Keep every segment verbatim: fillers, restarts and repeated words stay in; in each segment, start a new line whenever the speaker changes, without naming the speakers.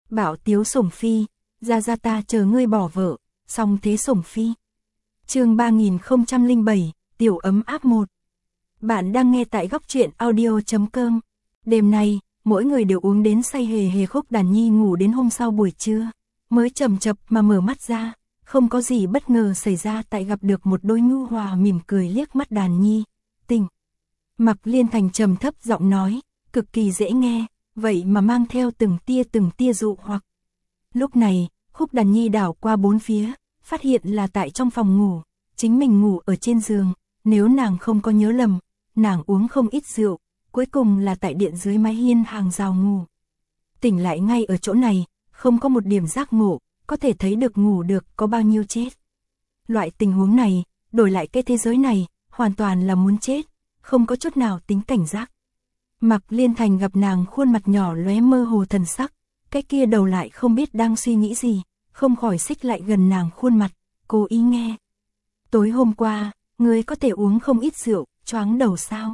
Bảo tiếu sủng phi, ra ra ta chờ ngươi bỏ vợ, song thế sủng phi. Chương ba nghìn không trăm lẻ bảy, tiểu ấm áp một. Bạn đang nghe tại góc truyện audio chấm com. Đêm nay, mỗi người đều uống đến say hề hề. Khúc Đàn Nhi ngủ đến hôm sau buổi trưa, mới chậm chập mà mở mắt ra, không có gì bất ngờ xảy ra tại gặp được một đôi nhu hòa mỉm cười liếc mắt Đàn Nhi. Tỉnh. Mặc Liên Thành trầm thấp giọng nói, cực kỳ dễ nghe, vậy mà mang theo từng tia từng tia dụ hoặc. Lúc này, Khúc Đàn Nhi đảo qua bốn phía, phát hiện là tại trong phòng ngủ, chính mình ngủ ở trên giường, nếu nàng không có nhớ lầm, nàng uống không ít rượu, cuối cùng là tại điện dưới mái hiên hàng rào ngủ. Tỉnh lại ngay ở chỗ này, không có một điểm giác ngộ, có thể thấy được ngủ được có bao nhiêu chết. Loại tình huống này, đổi lại cái thế giới này, hoàn toàn là muốn chết, không có chút nào tính cảnh giác. Mặc Liên Thành gặp nàng khuôn mặt nhỏ lóe mơ hồ thần sắc, cái kia đầu lại không biết đang suy nghĩ gì, không khỏi xích lại gần nàng khuôn mặt, cố ý nghe. Tối hôm qua, ngươi có thể uống không ít rượu, choáng đầu sao?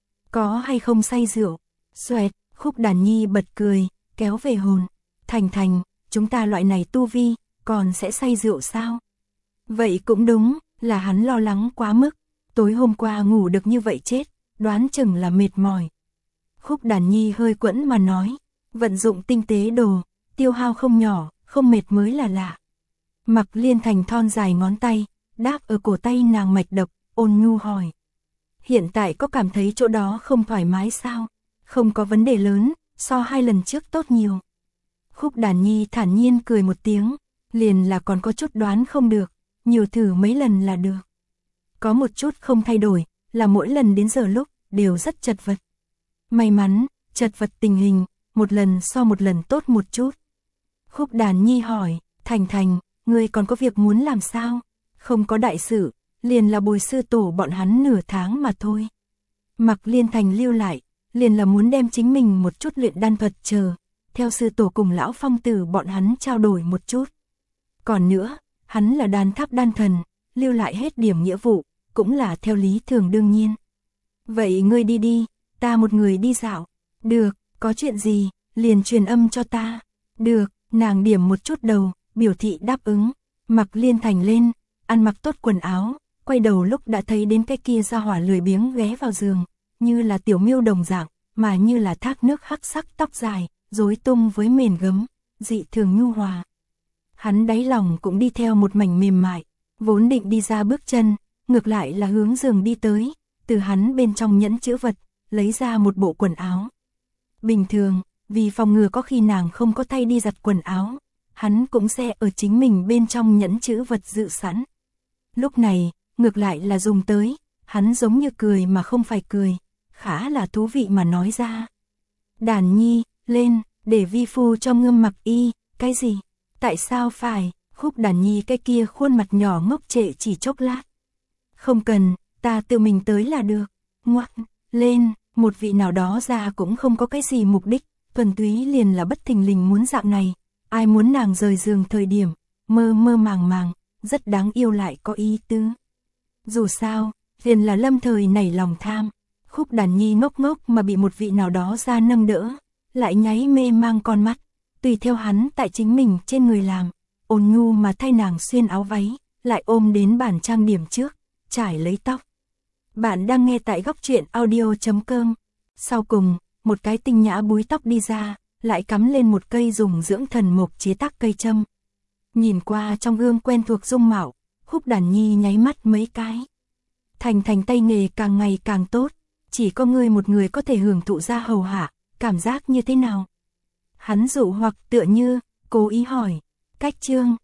Có hay không say rượu? Xoẹt, Khúc Đàn Nhi bật cười, kéo về hồn. Thành Thành, chúng ta loại này tu vi, còn sẽ say rượu sao? Vậy cũng đúng, là hắn lo lắng quá mức. Tối hôm qua ngủ được như vậy chết, đoán chừng là mệt mỏi. Khúc Đàn Nhi hơi quẫn mà nói, vận dụng tinh tế đồ, tiêu hao không nhỏ, không mệt mới là lạ. Mặc Liên Thành thon dài ngón tay, đáp ở cổ tay nàng mạch đập, ôn nhu hỏi. Hiện tại có cảm thấy chỗ đó không thoải mái sao? Không có vấn đề lớn, so hai lần trước tốt nhiều. Khúc Đàn Nhi thản nhiên cười một tiếng, liền là còn có chút đoán không được, nhiều thử mấy lần là được. Có một chút không thay đổi, là mỗi lần đến giờ lúc, đều rất chật vật. May mắn, chật vật tình hình, một lần so một lần tốt một chút. Khúc Đàn Nhi hỏi, Thành Thành, ngươi còn có việc muốn làm sao? Không có đại sự, liền là bồi sư tổ bọn hắn nửa tháng mà thôi. Mặc Liên Thành lưu lại, liền là muốn đem chính mình một chút luyện đan thuật chờ, theo sư tổ cùng lão phong tử bọn hắn trao đổi một chút. Còn nữa, hắn là đan tháp đan thần, lưu lại hết điểm nghĩa vụ, cũng là theo lý thường đương nhiên. Vậy ngươi đi đi, ta một người đi dạo. Được, có chuyện gì, liền truyền âm cho ta. Được, nàng điểm một chút đầu, biểu thị đáp ứng. Mặc Liên Thành lên, ăn mặc tốt quần áo, quay đầu lúc đã thấy đến cái kia ra hỏa lười biếng ghé vào giường, như là tiểu miêu đồng dạng, mà như là thác nước hắc sắc tóc dài, rối tung với mền gấm, dị thường nhu hòa. Hắn đáy lòng cũng đi theo một mảnh mềm mại, vốn định đi ra bước chân, ngược lại là hướng giường đi tới, từ hắn bên trong nhẫn chữ vật, lấy ra một bộ quần áo. Bình thường, vì phòng ngừa có khi nàng không có tay đi giặt quần áo, hắn cũng sẽ ở chính mình bên trong nhẫn chữ vật dự sẵn. Lúc này, ngược lại là dùng tới, hắn giống như cười mà không phải cười, khá là thú vị mà nói ra. Đàn Nhi, lên, để vi phu cho ngâm mặc y. Cái gì? Tại sao phải? Khúc Đàn Nhi cái kia khuôn mặt nhỏ ngốc trệ chỉ chốc lát. Không cần, ta tự mình tới là được. Ngoắc, lên, một vị nào đó ra cũng không có cái gì mục đích, thuần túy liền là bất thình lình muốn dạng này. Ai muốn nàng rời giường thời điểm, mơ mơ màng màng, rất đáng yêu lại có ý tứ. Dù sao, liền là lâm thời nảy lòng tham. Khúc Đàn Nhi ngốc ngốc mà bị một vị nào đó ra nâng đỡ, lại nháy mê mang con mắt, tùy theo hắn tại chính mình trên người làm, ôn nhu mà thay nàng xuyên áo váy, lại ôm đến bàn trang điểm trước, trải lấy tóc. Bạn đang nghe tại góc truyện audio chấm com. Sau cùng, một cái tinh nhã búi tóc đi ra, lại cắm lên một cây dùng dưỡng thần mộc chế tác cây châm. Nhìn qua trong gương quen thuộc dung mạo, Khúc Đàn Nhi nháy mắt mấy cái. Thành Thành tay nghề càng ngày càng tốt, chỉ có ngươi một người có thể hưởng thụ ra hầu hạ, cảm giác như thế nào? Hắn dụ hoặc tựa như, cố ý hỏi, cách chương,